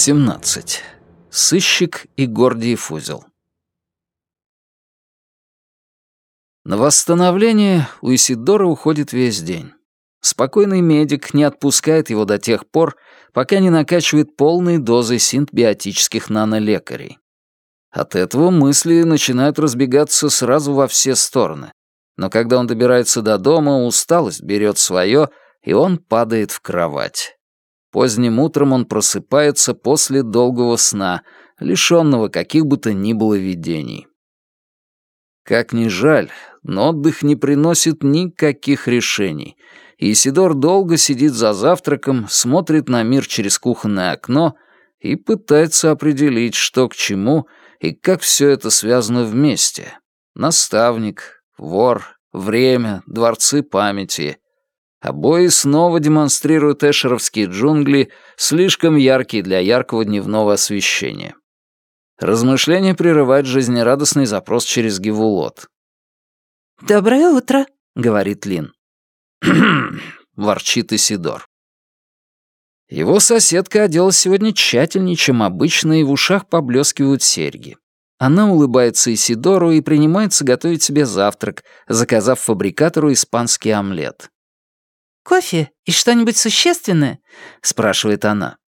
17. Сыщик и Гордиев узел. На восстановление у Исидора уходит весь день. Спокойный медик не отпускает его до тех пор, пока не накачивает полной дозой синтбиотических нанолекарей. От этого мысли начинают разбегаться сразу во все стороны. Но когда он добирается до дома, усталость берет свое, и он падает в кровать. Поздним утром он просыпается после долгого сна, лишённого каких бы то ни было видений. Как ни жаль, но отдых не приносит никаких решений, и Исидор долго сидит за завтраком, смотрит на мир через кухонное окно и пытается определить, что к чему и как все это связано вместе. Наставник, вор, время, дворцы памяти. Обои снова демонстрируют эшеровские джунгли, слишком яркие для яркого дневного освещения. Размышление прерывает жизнерадостный запрос через Гевулот. «Доброе утро», — говорит Лин. «Кхм», — ворчит Исидор. Его соседка оделась сегодня тщательнее, чем обычно, и в ушах поблескивают серьги. Она улыбается Исидору и принимается готовить себе завтрак, заказав фабрикатору испанский омлет. «Кофе и что-нибудь существенное?» — спрашивает она.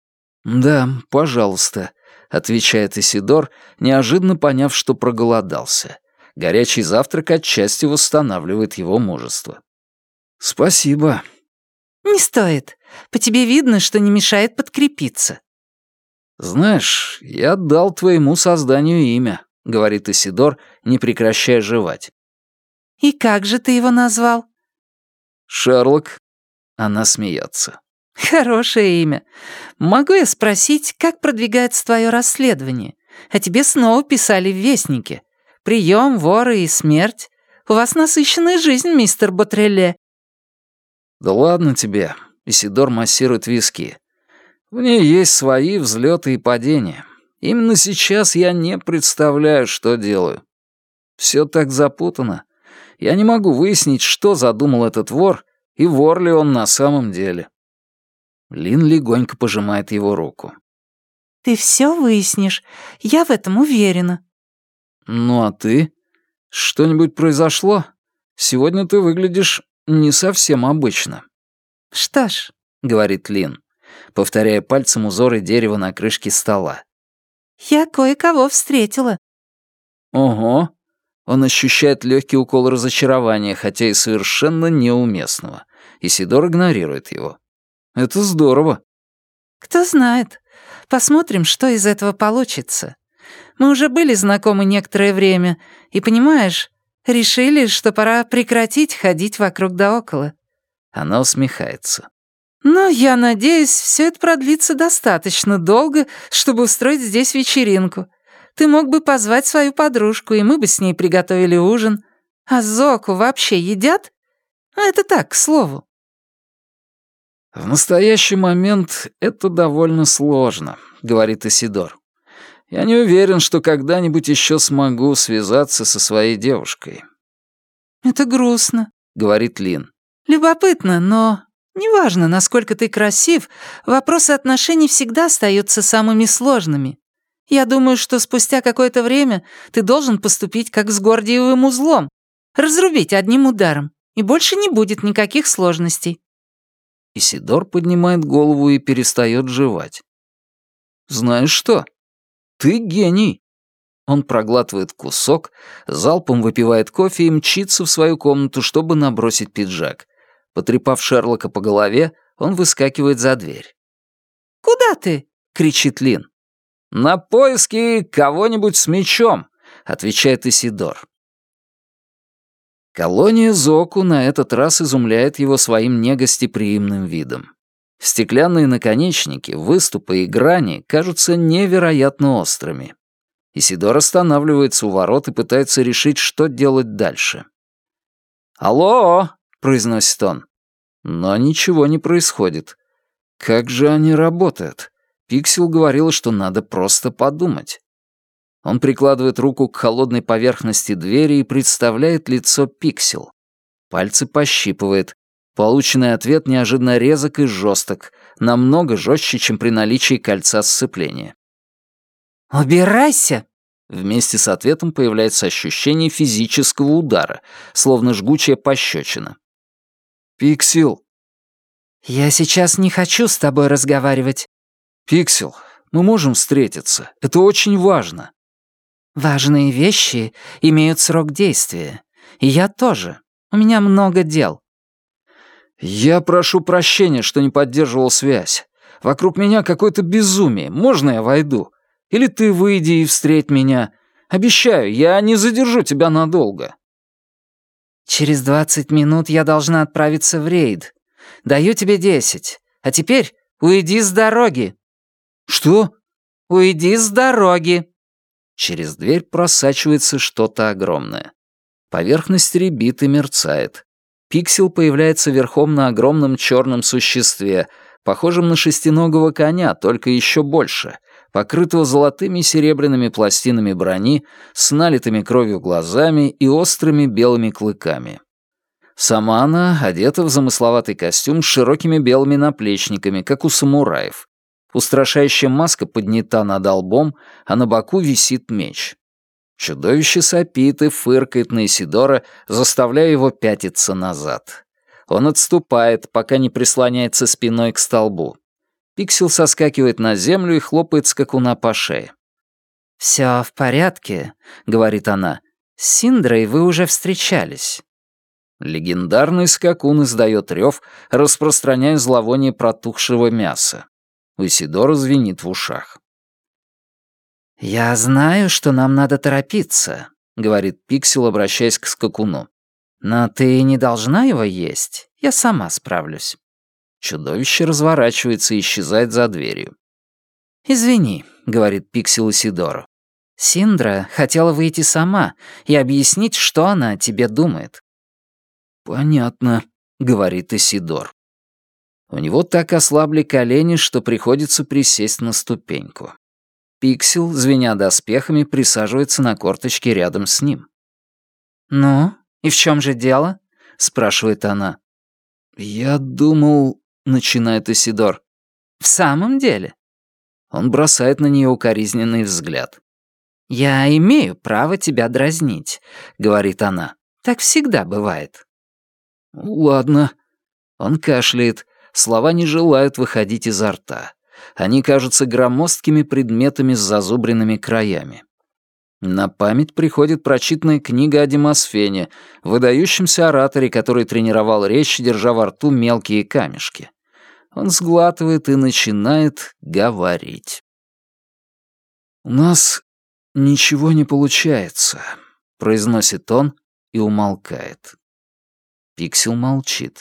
«Да, пожалуйста», — отвечает Исидор, неожиданно поняв, что проголодался. Горячий завтрак отчасти восстанавливает его мужество. «Спасибо». «Не стоит. По тебе видно, что не мешает подкрепиться». «Знаешь, я дал твоему созданию имя», — говорит Исидор, не прекращая жевать. «И как же ты его назвал?» «Шерлок». Она смеется. «Хорошее имя. Могу я спросить, как продвигается твое расследование? О тебе снова писали в Вестнике. Прием, воры и смерть. У вас насыщенная жизнь, мистер Ботрелле». «Да ладно тебе», — Исидор массирует виски. «В ней есть свои взлеты и падения. Именно сейчас я не представляю, что делаю. Все так запутано. Я не могу выяснить, что задумал этот вор, и вор ли он на самом деле». Лин легонько пожимает его руку. «Ты все выяснишь. Я в этом уверена». «Ну а ты? Что-нибудь произошло? Сегодня ты выглядишь не совсем обычно». «Что ж», — говорит Лин, повторяя пальцем узоры дерева на крышке стола. «я кое-кого встретила». «Ого». Он ощущает легкий укол разочарования, хотя и совершенно неуместного. Исидор игнорирует его. «Это здорово». «Кто знает. Посмотрим, что из этого получится. Мы уже были знакомы некоторое время, и, понимаешь, решили, что пора прекратить ходить вокруг да около». Она усмехается. «Но я надеюсь, все это продлится достаточно долго, чтобы устроить здесь вечеринку. Ты мог бы позвать свою подружку, и мы бы с ней приготовили ужин. А зоку вообще едят? Это так, к слову». «В настоящий момент это довольно сложно», — говорит Исидор. «Я не уверен, что когда-нибудь еще смогу связаться со своей девушкой». «Это грустно», — говорит Лин. «Любопытно, но неважно, насколько ты красив, вопросы отношений всегда остаются самыми сложными. Я думаю, что спустя какое-то время ты должен поступить как с Гордиевым узлом, разрубить одним ударом, и больше не будет никаких сложностей». Исидор поднимает голову и перестает жевать. «Знаешь что? Ты гений!» Он проглатывает кусок, залпом выпивает кофе и мчится в свою комнату, чтобы набросить пиджак. Потрепав Шерлока по голове, он выскакивает за дверь. «Куда ты?» — кричит Лин. «На поиски кого-нибудь с мечом», — отвечает Исидор. Колония Зоку на этот раз изумляет его своим негостеприимным видом. Стеклянные наконечники, выступы и грани кажутся невероятно острыми. Исидор останавливается у ворот и пытается решить, что делать дальше. «Алло!» — произносит он. Но ничего не происходит. Как же они работают? Пиксел говорила, что надо просто подумать. Он прикладывает руку к холодной поверхности двери и представляет лицо Пиксел. Пальцы пощипывает. Полученный ответ неожиданно резок и жесток. намного жестче, чем при наличии кольца сцепления. «Убирайся!» Вместе с ответом появляется ощущение физического удара, словно жгучая пощечина. «Пиксел!» «Я сейчас не хочу с тобой разговаривать». «Пиксел, мы можем встретиться. Это очень важно». «Важные вещи имеют срок действия. И я тоже. У меня много дел». «Я прошу прощения, что не поддерживал связь. Вокруг меня какое-то безумие. Можно я войду? Или ты выйди и встреть меня? Обещаю, я не задержу тебя надолго». «Через 20 минут я должна отправиться в рейд. Даю тебе 10. А теперь уйди с дороги». «Что?» «Уйди с дороги». Через дверь просачивается что-то огромное. Поверхность рябит и мерцает. Пиксел появляется верхом на огромном черном существе, похожем на шестиногого коня, только еще больше, покрытого золотыми и серебряными пластинами брони, с налитыми кровью глазами и острыми белыми клыками. Сама она одета в замысловатый костюм с широкими белыми наплечниками, как у самураев. Устрашающая маска поднята над лбом, а на боку висит меч. Чудовище сопит и фыркает на Исидора, заставляя его пятиться назад. Он отступает, пока не прислоняется спиной к столбу. Пиксел соскакивает на землю и хлопает скакуна по шее. «Всё в порядке», — говорит она. «С Синдрой вы уже встречались». Легендарный скакун издает рев, распространяя зловоние протухшего мяса. У Исидора звенит в ушах. «Я знаю, что нам надо торопиться», — говорит Пиксел, обращаясь к скакуну. «Но ты не должна его есть. Я сама справлюсь». Чудовище разворачивается и исчезает за дверью. «Извини», — говорит Пиксел Исидору. «Синдра хотела выйти сама и объяснить, что она о тебе думает». «Понятно», — говорит Исидор. У него так ослабли колени, что приходится присесть на ступеньку. Пиксел, звеня доспехами, присаживается на корточке рядом с ним. «Ну, и в чем же дело?» — спрашивает она. «Я думал...» — начинает Исидор. «В самом деле?» Он бросает на нее укоризненный взгляд. «Я имею право тебя дразнить», — говорит она. «Так всегда бывает». «Ладно». Он кашляет. Слова не желают выходить изо рта. Они кажутся громоздкими предметами с зазубренными краями. На память приходит прочитанная книга о Демосфене, выдающемся ораторе, который тренировал речь, держа во рту мелкие камешки. Он сглатывает и начинает говорить. «У нас ничего не получается», — произносит он и умолкает. Пиксел молчит.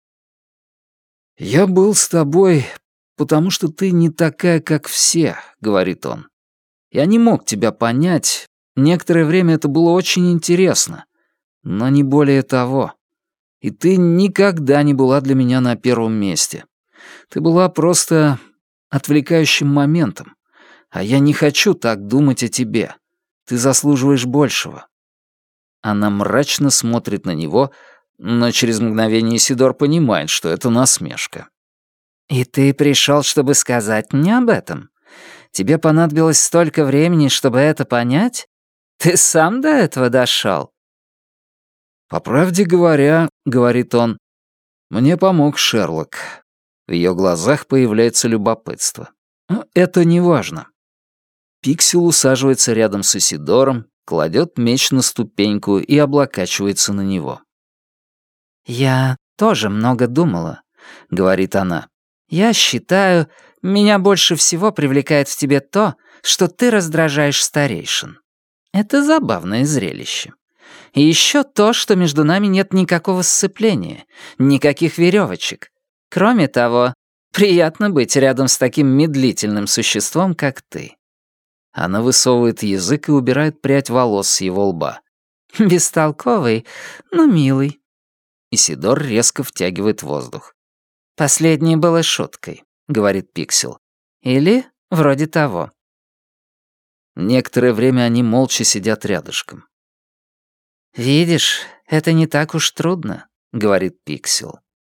«Я был с тобой, потому что ты не такая, как все», — говорит он. «Я не мог тебя понять. Некоторое время это было очень интересно, но не более того. И ты никогда не была для меня на первом месте. Ты была просто отвлекающим моментом, а я не хочу так думать о тебе. Ты заслуживаешь большего». Она мрачно смотрит на него, но через мгновение Исидор понимает, что это насмешка. «И ты пришел, чтобы сказать мне об этом? Тебе понадобилось столько времени, чтобы это понять? Ты сам до этого дошел?» «По правде говоря, — говорит он, — мне помог Шерлок». В ее глазах появляется любопытство. Но это не важно. Пиксел усаживается рядом с Исидором, кладет меч на ступеньку и облокачивается на него. «Я тоже много думала», — говорит она. «Я считаю, меня больше всего привлекает в тебе то, что ты раздражаешь старейшин. Это забавное зрелище. И еще то, что между нами нет никакого сцепления, никаких веревочек. Кроме того, приятно быть рядом с таким медлительным существом, как ты». Она высовывает язык и убирает прядь волос с его лба. «Бестолковый, но милый». Исидор резко втягивает воздух. «Последнее было шуткой», — говорит Пиксел. «Или вроде того». Некоторое время они молча сидят рядышком. «Видишь, это не так уж трудно», — говорит Пиксел.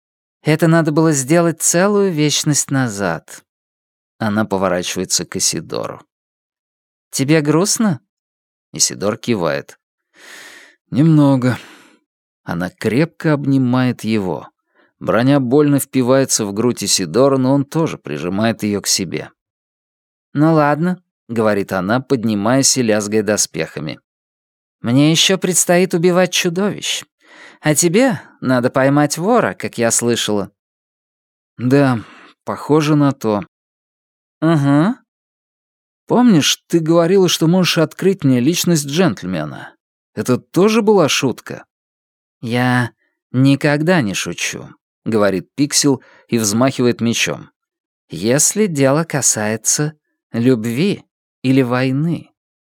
Это надо было сделать целую вечность назад. Она поворачивается к Исидору. Тебе грустно? Исидор кивает. Немного. Она крепко обнимает его. Броня больно впивается в грудь Исидора, но он тоже прижимает ее к себе. Ну ладно, — говорит она, поднимаясь и лязгая доспехами. «Мне еще предстоит убивать чудовищ. А тебе надо поймать вора, как я слышала». «Да, похоже на то». «Угу». «Помнишь, ты говорила, что можешь открыть мне личность джентльмена? Это тоже была шутка?» «Я никогда не шучу», — говорит Пиксел и взмахивает мечом. «Если дело касается любви или войны».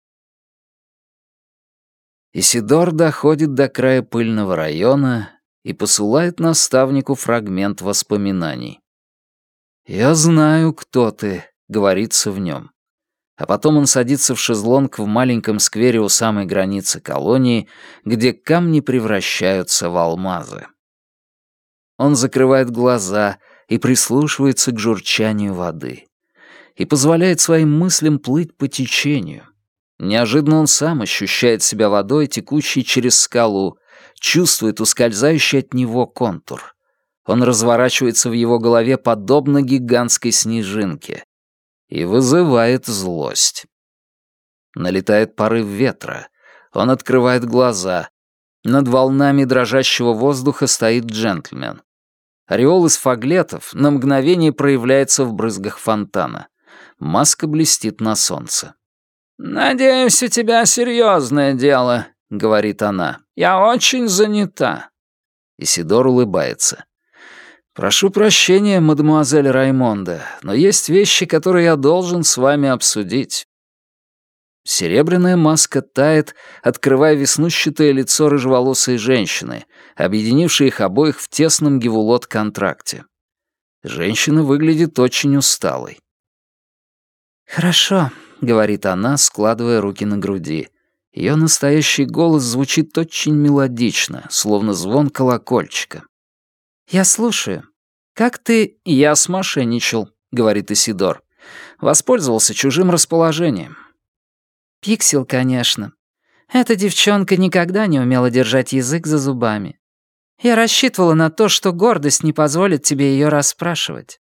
Исидор доходит до края пыльного района и посылает наставнику фрагмент воспоминаний. «Я знаю, кто ты», — говорится в нем. А потом он садится в шезлонг в маленьком сквере у самой границы колонии, где камни превращаются в алмазы. Он закрывает глаза и прислушивается к журчанию воды. И позволяет своим мыслям плыть по течению. Неожиданно он сам ощущает себя водой, текущей через скалу, чувствует ускользающий от него контур. Он разворачивается в его голове подобно гигантской снежинке и вызывает злость. Налетает порыв ветра. Он открывает глаза. Над волнами дрожащего воздуха стоит джентльмен. Ореол из фаглетов на мгновение проявляется в брызгах фонтана. Маска блестит на солнце. «Надеюсь, у тебя серьезное дело», — говорит она. «Я очень занята». Исидор улыбается. «Прошу прощения, мадемуазель Раймонда, но есть вещи, которые я должен с вами обсудить». Серебряная маска тает, открывая веснущатое лицо рыжеволосой женщины, объединившей их обоих в тесном гевулот-контракте. Женщина выглядит очень усталой. «Хорошо», — говорит она, складывая руки на груди. Ее настоящий голос звучит очень мелодично, словно звон колокольчика. «Я слушаю. Как ты...» «Я смошенничал», — говорит Исидор. «Воспользовался чужим расположением». «Пиксел, конечно. Эта девчонка никогда не умела держать язык за зубами. Я рассчитывала на то, что гордость не позволит тебе ее расспрашивать».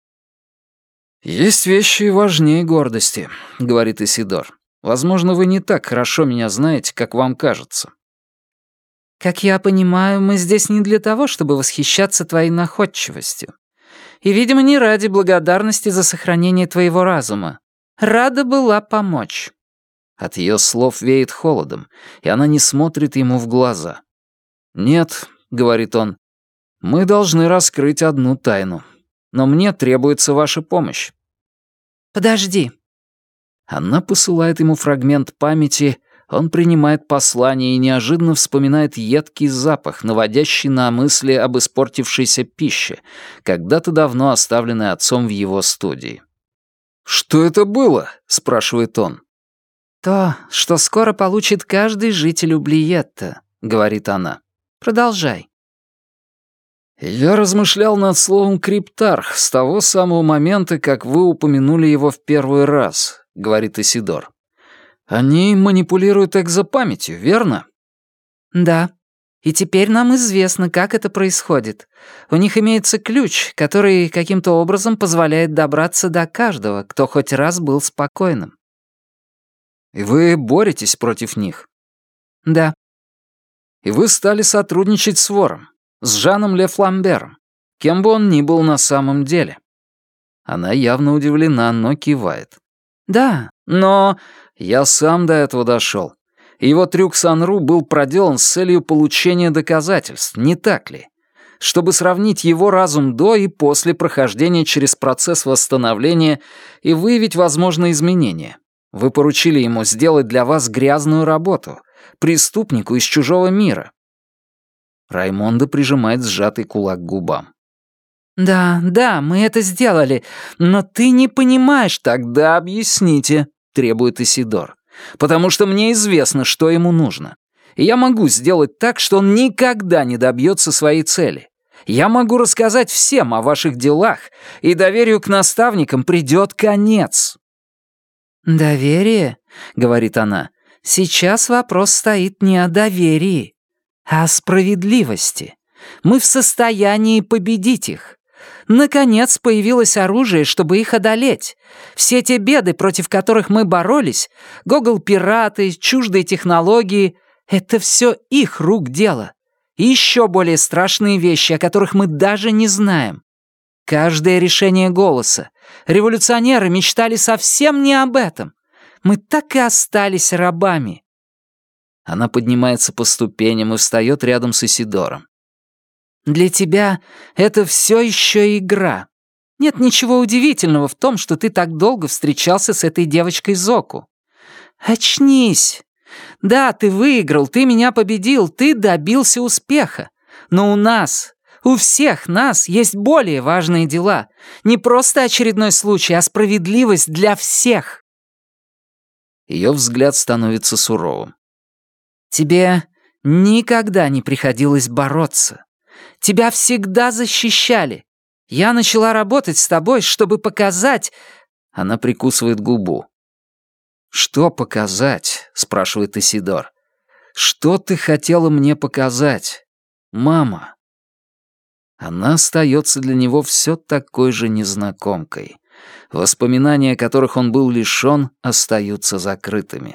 «Есть вещи важнее гордости», — говорит Исидор. «Возможно, вы не так хорошо меня знаете, как вам кажется». «Как я понимаю, мы здесь не для того, чтобы восхищаться твоей находчивостью. И, видимо, не ради благодарности за сохранение твоего разума. Рада была помочь». От ее слов веет холодом, и она не смотрит ему в глаза. «Нет», — говорит он, — «мы должны раскрыть одну тайну. Но мне требуется ваша помощь». «Подожди». Она посылает ему фрагмент памяти, он принимает послание и неожиданно вспоминает едкий запах, наводящий на мысли об испортившейся пище, когда-то давно оставленной отцом в его студии. «Что это было?» — спрашивает он. «То, что скоро получит каждый житель Ублиетта», — говорит она. «Продолжай». «Я размышлял над словом «криптарх» с того самого момента, как вы упомянули его в первый раз», — говорит Исидор. «Они манипулируют экзопамятью, верно?» «Да. И теперь нам известно, как это происходит. У них имеется ключ, который каким-то образом позволяет добраться до каждого, кто хоть раз был спокойным». «И вы боретесь против них?» «Да». «И вы стали сотрудничать с вором, с Жаном Ле Фламбером, кем бы он ни был на самом деле?» Она явно удивлена, но кивает. «Да, но я сам до этого дошел. Его трюк с Анру был проделан с целью получения доказательств, не так ли? Чтобы сравнить его разум до и после прохождения через процесс восстановления и выявить возможные изменения. Вы поручили ему сделать для вас грязную работу, преступнику из чужого мира». Раймонда прижимает сжатый кулак к губам. Да, мы это сделали, но ты не понимаешь». «Тогда объясните», — требует Исидор. «Потому что мне известно, что ему нужно. И я могу сделать так, что он никогда не добьется своей цели. Я могу рассказать всем о ваших делах, и доверию к наставникам придет конец». «Доверие?» — говорит она. «Сейчас вопрос стоит не о доверии, а о справедливости. Мы в состоянии победить их. Наконец появилось оружие, чтобы их одолеть. Все те беды, против которых мы боролись, гогл-пираты, чуждые технологии — это все их рук дело. И еще более страшные вещи, о которых мы даже не знаем. Каждое решение голоса. Революционеры мечтали совсем не об этом. Мы так и остались рабами». Она поднимается по ступеням и встает рядом с Исидором. «Для тебя это все еще игра. Нет ничего удивительного в том, что ты так долго встречался с этой девочкой Зоку. Очнись. Да, ты выиграл, ты меня победил, ты добился успеха. Но у нас, у всех нас есть более важные дела. Не просто очередной случай, а справедливость для всех». Ее взгляд становится суровым. «Тебе никогда не приходилось бороться. Тебя всегда защищали. Я начала работать с тобой, чтобы показать...» Она прикусывает губу. «Что показать?» — спрашивает Исидор. «Что ты хотела мне показать, мама?» Она остается для него все такой же незнакомкой. Воспоминания, которых он был лишён, остаются закрытыми.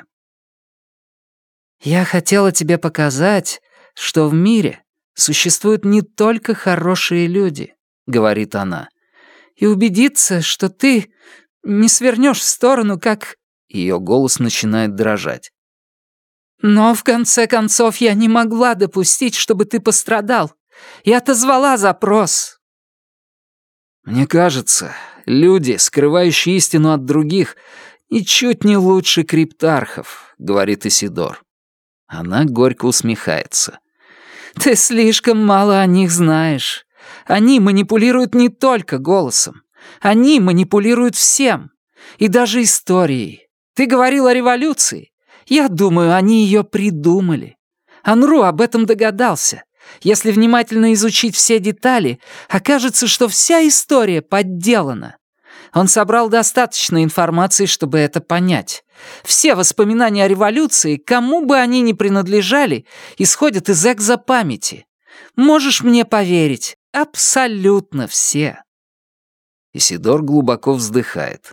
«Я хотела тебе показать, что в мире существуют не только хорошие люди», — говорит она, «и убедиться, что ты не свернешь в сторону, как...» Ее голос начинает дрожать. «Но в конце концов я не могла допустить, чтобы ты пострадал. И отозвала запрос». «Мне кажется, люди, скрывающие истину от других, ничуть не лучше криптархов», — говорит Исидор. Она горько усмехается. «Ты слишком мало о них знаешь. Они манипулируют не только голосом. Они манипулируют всем. И даже историей. Ты говорил о революции. Я думаю, они ее придумали. Анру об этом догадался. Если внимательно изучить все детали, окажется, что вся история подделана. Он собрал достаточно информации, чтобы это понять. Все воспоминания о революции, кому бы они ни принадлежали, исходят из экзопамяти. Можешь мне поверить, абсолютно все». Исидор глубоко вздыхает.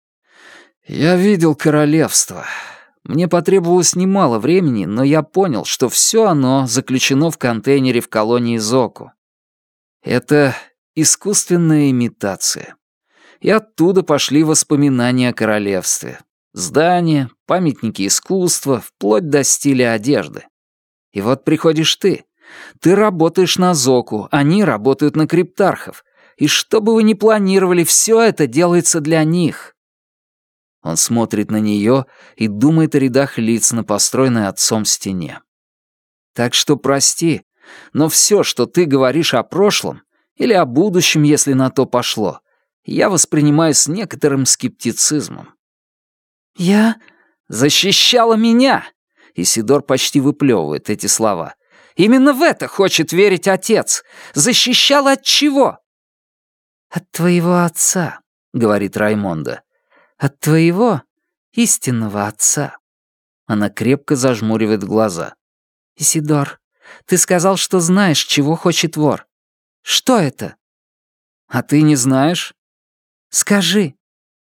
«Я видел королевство. Мне потребовалось немало времени, но я понял, что все оно заключено в контейнере в колонии Зоку. Это искусственная имитация. И оттуда пошли воспоминания о королевстве. Здания, памятники искусства, вплоть до стиля одежды. И вот приходишь ты. Ты работаешь на Зоку, они работают на криптархов. И что бы вы ни планировали, все это делается для них». Он смотрит на нее и думает о рядах лиц на построенной отцом стене. «Так что прости, но все, что ты говоришь о прошлом, или о будущем, если на то пошло, я воспринимаю с некоторым скептицизмом». «Я...» «Защищала меня!» Исидор почти выплевывает эти слова. «Именно в это хочет верить отец. Защищала от чего?» «От твоего отца», — говорит Раймонда. «От твоего истинного отца». Она крепко зажмуривает глаза. «Исидор, ты сказал, что знаешь, чего хочет вор. Что это?» «А ты не знаешь?» «Скажи».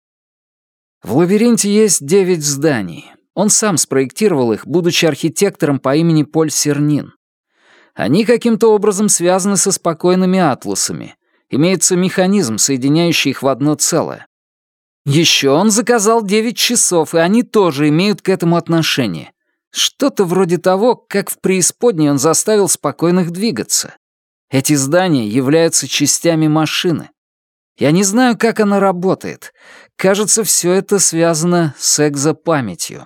В лабиринте есть 9 зданий. Он сам спроектировал их, будучи архитектором по имени Поль Сернин. Они каким-то образом связаны со спокойными атласами. Имеется механизм, соединяющий их в одно целое. Еще он заказал 9 часов, и они тоже имеют к этому отношение. Что-то вроде того, как в преисподней он заставил спокойных двигаться. Эти здания являются частями машины. Я не знаю, как она работает. Кажется, все это связано с экзопамятью.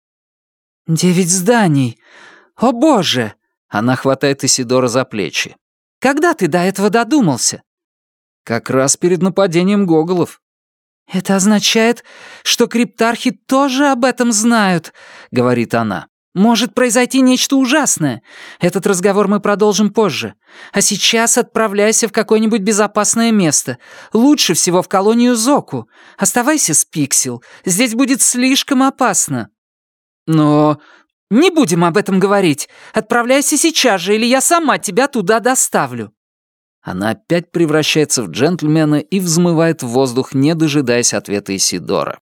9 зданий! О боже!» Она хватает Исидора за плечи. «Когда ты до этого додумался?» Как раз перед нападением гоголов. «Это означает, что криптархи тоже об этом знают», — говорит она. Может произойти нечто ужасное. Этот разговор мы продолжим позже. А сейчас отправляйся в какое-нибудь безопасное место. Лучше всего в колонию Зоку. Оставайся с Пиксел. Здесь будет слишком опасно». «Но...» «Не будем об этом говорить. Отправляйся сейчас же, или я сама тебя туда доставлю». Она опять превращается в джентльмена и взмывает в воздух, не дожидаясь ответа Исидора.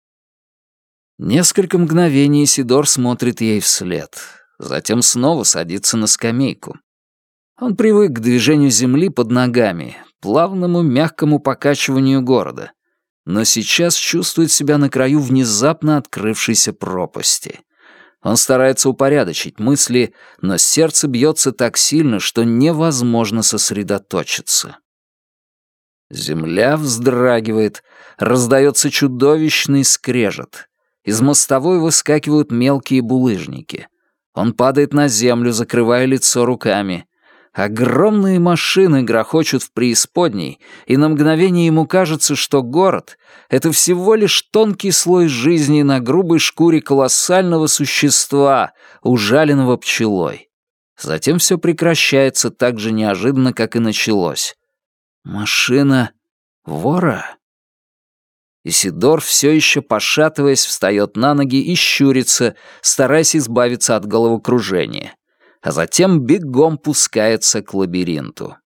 Несколько мгновений Исидор смотрит ей вслед, затем снова садится на скамейку. Он привык к движению земли под ногами, плавному мягкому покачиванию города, но сейчас чувствует себя на краю внезапно открывшейся пропасти. Он старается упорядочить мысли, но сердце бьется так сильно, что невозможно сосредоточиться. Земля вздрагивает, раздается чудовищный скрежет. Из мостовой выскакивают мелкие булыжники. Он падает на землю, закрывая лицо руками. Огромные машины грохочут в преисподней, и на мгновение ему кажется, что город — это всего лишь тонкий слой жизни на грубой шкуре колоссального существа, ужаленного пчелой. Затем все прекращается так же неожиданно, как и началось. Машина вора? Исидор, все еще пошатываясь, встает на ноги и щурится, стараясь избавиться от головокружения, а затем бегом пускается к лабиринту.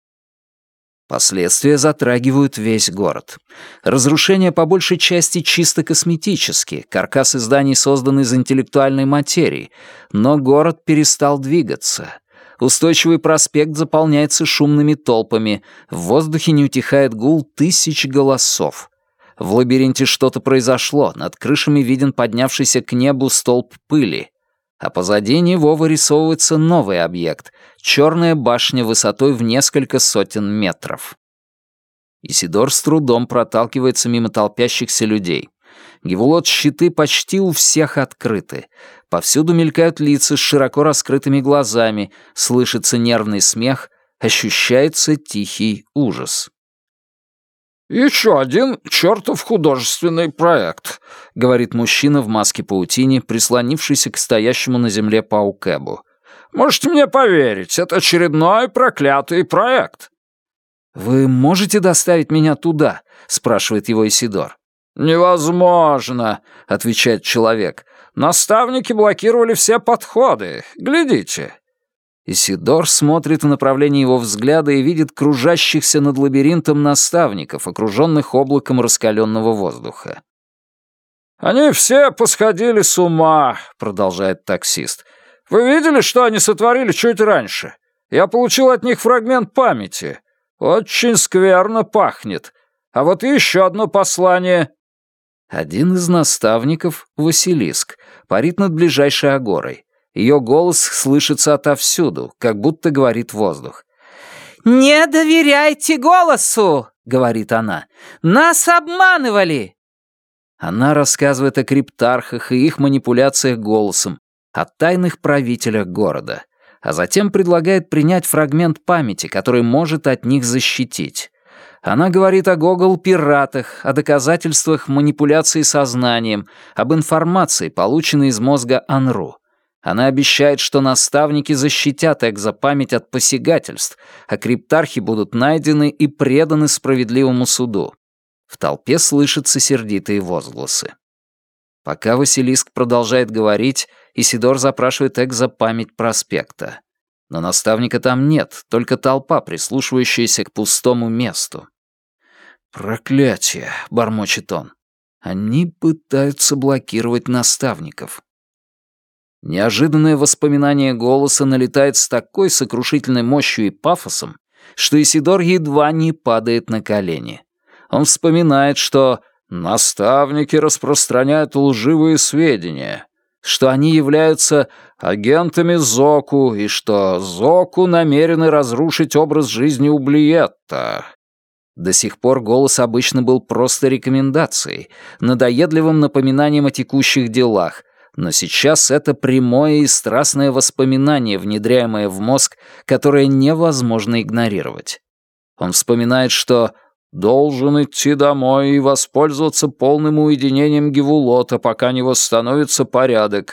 Последствия затрагивают весь город. Разрушения по большей части чисто косметические, каркасы зданий созданы из интеллектуальной материи, но город перестал двигаться. Устойчивый проспект заполняется шумными толпами, в воздухе не утихает гул тысяч голосов. В лабиринте что-то произошло, над крышами виден поднявшийся к небу столб пыли, а позади него вырисовывается новый объект — черная башня высотой в несколько сотен метров. Исидор с трудом проталкивается мимо толпящихся людей. Гевулот-щиты почти у всех открыты. Повсюду мелькают лица с широко раскрытыми глазами, слышится нервный смех, ощущается тихий ужас. «Еще один чертов художественный проект», — говорит мужчина в маске-паутине, прислонившийся к стоящему на земле паук-эбу. «Можете мне поверить, это очередной проклятый проект». «Вы можете доставить меня туда?» — спрашивает его Исидор. «Невозможно», — отвечает человек. «Наставники блокировали все подходы. Глядите». Исидор смотрит в направлении его взгляда и видит кружащихся над лабиринтом наставников, окруженных облаком раскаленного воздуха. «Они все посходили с ума», — продолжает таксист. «Вы видели, что они сотворили чуть раньше? Я получил от них фрагмент памяти. Очень скверно пахнет. А вот еще одно послание». Один из наставников, Василиск, парит над ближайшей агорой. Ее голос слышится отовсюду, как будто говорит воздух. «Не доверяйте голосу!» — говорит она. «Нас обманывали!» Она рассказывает о криптархах и их манипуляциях голосом, о тайных правителях города, а затем предлагает принять фрагмент памяти, который может от них защитить. Она говорит о гогол-пиратах, о доказательствах манипуляции сознанием, об информации, полученной из мозга Анру. Она обещает, что наставники защитят экзопамять от посягательств, а криптархи будут найдены и преданы справедливому суду. В толпе слышатся сердитые возгласы. Пока Василиск продолжает говорить, Исидор запрашивает экзопамять проспекта. Но наставника там нет, только толпа, прислушивающаяся к пустому месту. «Проклятие!» — бормочет он. «Они пытаются блокировать наставников». Неожиданное воспоминание голоса налетает с такой сокрушительной мощью и пафосом, что Исидор едва не падает на колени. Он вспоминает, что наставники распространяют лживые сведения, что они являются агентами Зоку и что Зоку намерены разрушить образ жизни Ублиетта. До сих пор голос обычно был просто рекомендацией, надоедливым напоминанием о текущих делах, но сейчас это прямое и страстное воспоминание, внедряемое в мозг, которое невозможно игнорировать. Он вспоминает, что «должен идти домой и воспользоваться полным уединением Гевулота, пока не восстановится порядок»,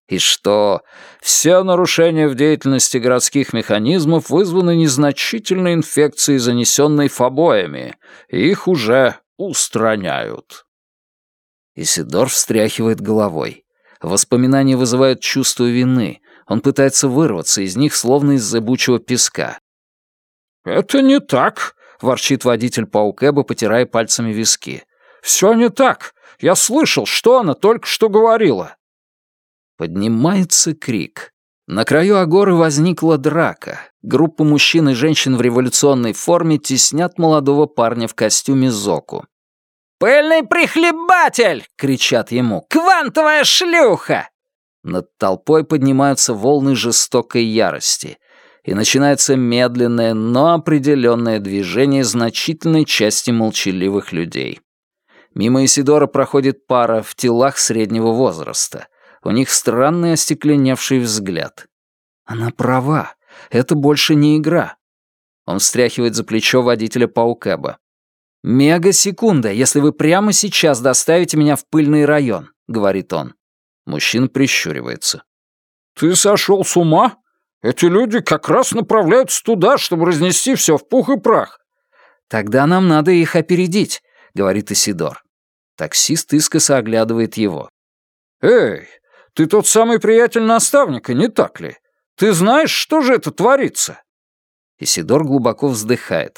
И что все нарушения в деятельности городских механизмов вызваны незначительной инфекцией, занесенной фобоями, и их уже устраняют. Исидор встряхивает головой. Воспоминания вызывают чувство вины. Он пытается вырваться из них, словно из зыбучего песка. «Это не так», — ворчит водитель Паукэба, потирая пальцами виски. «Все не так. Я слышал, что она только что говорила». Поднимается крик. На краю агоры возникла драка. Группа мужчин и женщин в революционной форме теснят молодого парня в костюме Зоку. «Пыльный прихлебатель!» — кричат ему. «Квантовая шлюха!» Над толпой поднимаются волны жестокой ярости. И начинается медленное, но определенное движение значительной части молчаливых людей. Мимо Исидора проходит пара в телах среднего возраста. У них странный остекленевший взгляд. Она права. Это больше не игра. Он встряхивает за плечо водителя Паукэба. «Мега-секунда, если вы прямо сейчас доставите меня в пыльный район», — говорит он. Мужчина прищуривается. «Ты сошел с ума? Эти люди как раз направляются туда, чтобы разнести все в пух и прах». «Тогда нам надо их опередить», — говорит Исидор. Таксист искоса оглядывает его. «Эй, ты тот самый приятель наставника, не так ли? Ты знаешь, что же это творится?» Исидор глубоко вздыхает.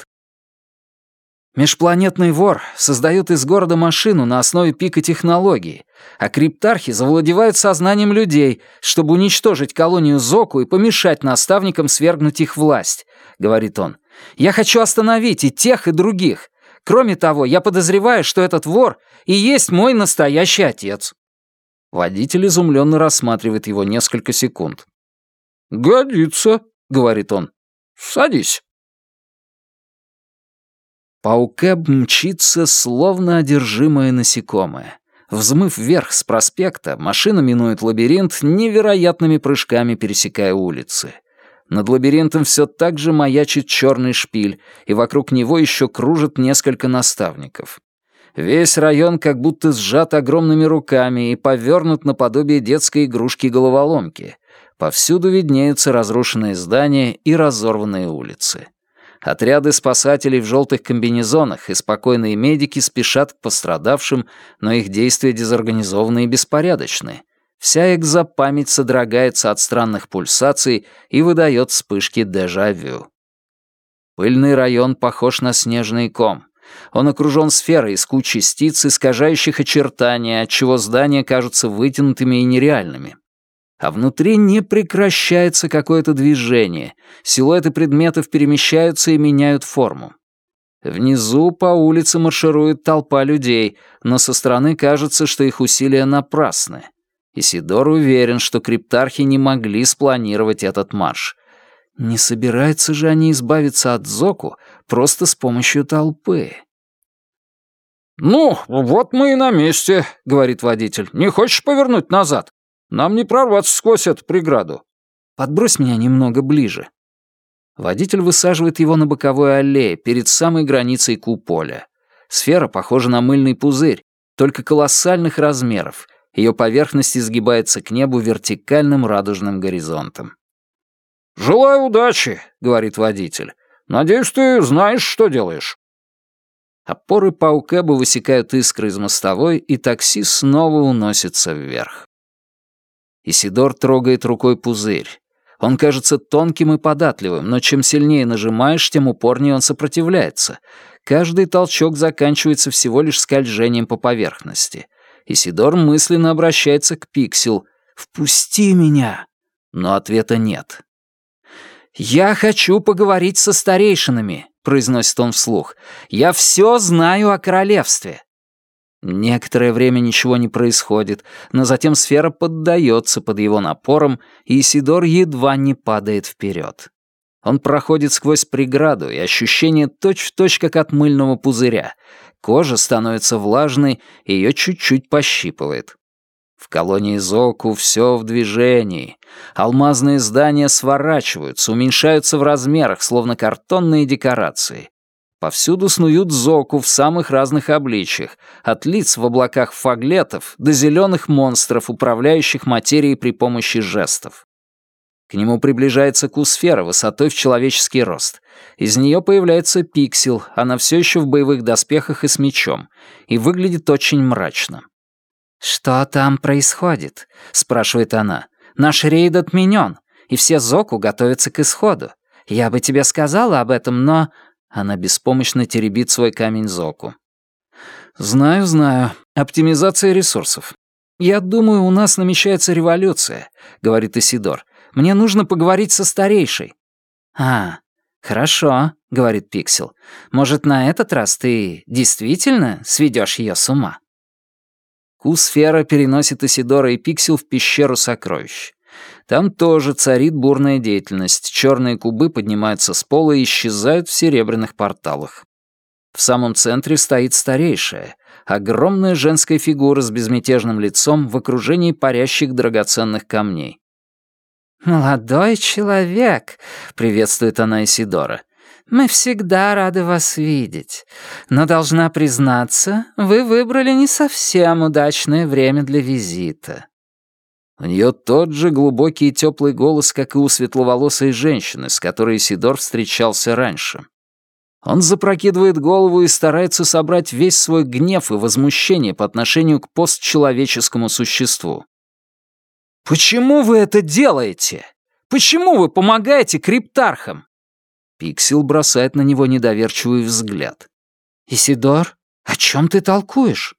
Межпланетный вор создает из города машину на основе пика технологии, а криптархи завладевают сознанием людей, чтобы уничтожить колонию Зоку и помешать наставникам свергнуть их власть, — говорит он. «Я хочу остановить и тех, и других. Кроме того, я подозреваю, что этот вор и есть мой настоящий отец». Водитель изумленно рассматривает его несколько секунд. «Годится», — говорит он. «Садись». Паукэб мчится, словно одержимое насекомое. Взмыв вверх с проспекта, машина минует лабиринт, невероятными прыжками пересекая улицы. Над лабиринтом все так же маячит черный шпиль, и вокруг него еще кружат несколько наставников. Весь район как будто сжат огромными руками и повернут наподобие детской игрушки-головоломки. Повсюду виднеются разрушенные здания и разорванные улицы. Отряды спасателей в желтых комбинезонах и спокойные медики спешат к пострадавшим, но их действия дезорганизованы и беспорядочны. Вся экзопамять содрогается от странных пульсаций и выдает вспышки дежавю. Пыльный район похож на снежный ком. Он окружен сферой из куч частиц, искажающих очертания, отчего здания кажутся вытянутыми и нереальными. А внутри не прекращается какое-то движение, силуэты предметов перемещаются и меняют форму. Внизу по улице марширует толпа людей, но со стороны кажется, что их усилия напрасны. Исидор уверен, что криптархи не могли спланировать этот марш. Не собираются же они избавиться от Зоку просто с помощью толпы. «Ну, вот мы и на месте», — говорит водитель. «Не хочешь повернуть назад? Нам не прорваться сквозь эту преграду». «Подбрось меня немного ближе». Водитель высаживает его на боковой аллее перед самой границей куполя. Сфера похожа на мыльный пузырь, только колоссальных размеров. Ее поверхность изгибается к небу вертикальным радужным горизонтом. «Желаю удачи», — говорит водитель. «Надеюсь, ты знаешь, что делаешь». Опоры Паукэба высекают искры из мостовой, и такси снова уносится вверх. Исидор трогает рукой пузырь. Он кажется тонким и податливым, но чем сильнее нажимаешь, тем упорнее он сопротивляется. Каждый толчок заканчивается всего лишь скольжением по поверхности. Исидор мысленно обращается к Пиксел. «Впусти меня!» Но ответа нет. «Я хочу поговорить со старейшинами», — произносит он вслух. «Я все знаю о королевстве». Некоторое время ничего не происходит, но затем сфера поддается под его напором, и Исидор едва не падает вперед. Он проходит сквозь преграду, и ощущение точь-в-точь, как от мыльного пузыря. Кожа становится влажной, и ее чуть-чуть пощипывает. В колонии Зоку все в движении. Алмазные здания сворачиваются, уменьшаются в размерах, словно картонные декорации. Повсюду снуют зоку в самых разных обличиях, от лиц в облаках фаглетов до зеленых монстров, управляющих материей при помощи жестов. К нему приближается Кусфера высотой в человеческий рост. Из нее появляется Пиксел, она все еще в боевых доспехах и с мечом, и выглядит очень мрачно. «Что там происходит?» — спрашивает она. «Наш рейд отменен, и все Зоку готовятся к исходу. Я бы тебе сказала об этом, но...» Она беспомощно теребит свой камень Зоку. «Знаю. Оптимизация ресурсов. Я думаю, у нас намечается революция», — говорит Исидор. «Мне нужно поговорить со старейшей». Хорошо», — говорит Пиксел. «Может, на этот раз ты действительно сведешь ее с ума?» Кусфера переносит Исидора и Пиксел в пещеру сокровищ. Там тоже царит бурная деятельность. Черные кубы поднимаются с пола и исчезают в серебряных порталах. В самом центре стоит старейшая, огромная женская фигура с безмятежным лицом в окружении парящих драгоценных камней. «Молодой человек», — приветствует она Исидора, — «мы всегда рады вас видеть. Но, должна признаться, вы выбрали не совсем удачное время для визита». У нее тот же глубокий и теплый голос, как и у светловолосой женщины, с которой Исидор встречался раньше. Он запрокидывает голову и старается собрать весь свой гнев и возмущение по отношению к постчеловеческому существу. «Почему вы это делаете? Почему вы помогаете криптархам?» Пиксел бросает на него недоверчивый взгляд. «Исидор, о чем ты толкуешь?»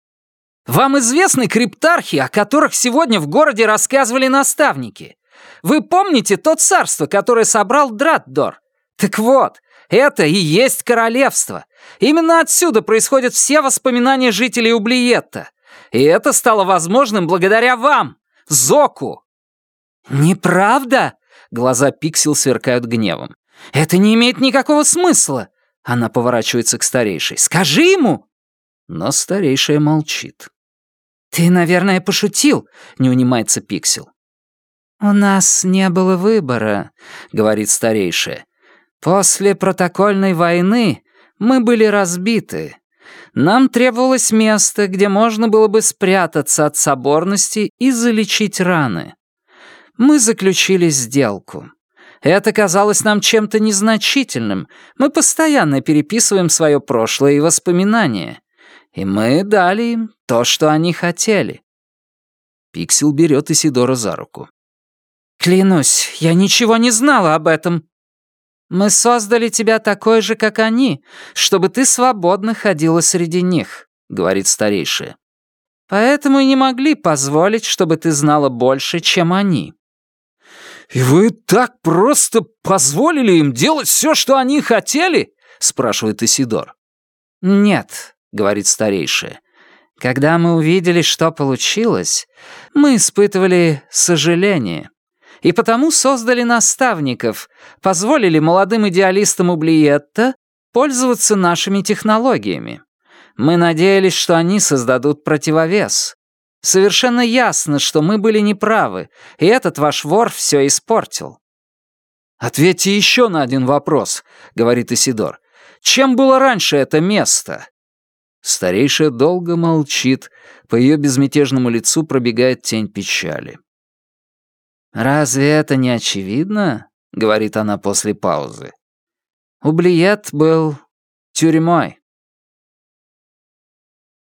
«Вам известны криптархи, о которых сегодня в городе рассказывали наставники? Вы помните то царство, которое собрал Дратдор? Так вот, это и есть королевство. Именно отсюда происходят все воспоминания жителей Ублиетта. И это стало возможным благодаря вам, Зоку». «Неправда?» — глаза Пиксел сверкают гневом. «Это не имеет никакого смысла!» Она поворачивается к старейшей. «Скажи ему!» Но старейшая молчит. «Ты, наверное, пошутил», — не унимается Пиксел. «У нас не было выбора», — говорит старейшая. «После протокольной войны мы были разбиты. Нам требовалось место, где можно было бы спрятаться от соборности и залечить раны. Мы заключили сделку. Это казалось нам чем-то незначительным. Мы постоянно переписываем свое прошлое и воспоминания. И мы дали им то, что они хотели». Пиксел берет Исидора за руку. «Клянусь, я ничего не знала об этом. Мы создали тебя такой же, как они, чтобы ты свободно ходила среди них», — говорит старейшая. «Поэтому и не могли позволить, чтобы ты знала больше, чем они». «И вы так просто позволили им делать все, что они хотели?» — спрашивает Исидор. «Нет», — говорит старейшая. «Когда мы увидели, что получилось, мы испытывали сожаление. И потому создали наставников, позволили молодым идеалистам Ублиетта пользоваться нашими технологиями. Мы надеялись, что они создадут противовес. Совершенно ясно, что мы были неправы, и этот ваш вор все испортил». «Ответьте еще на один вопрос», — говорит Исидор. «Чем было раньше это место?» Старейшая долго молчит, по ее безмятежному лицу пробегает тень печали. «Разве это не очевидно?» — говорит она после паузы. «Ублиет был тюрьмой.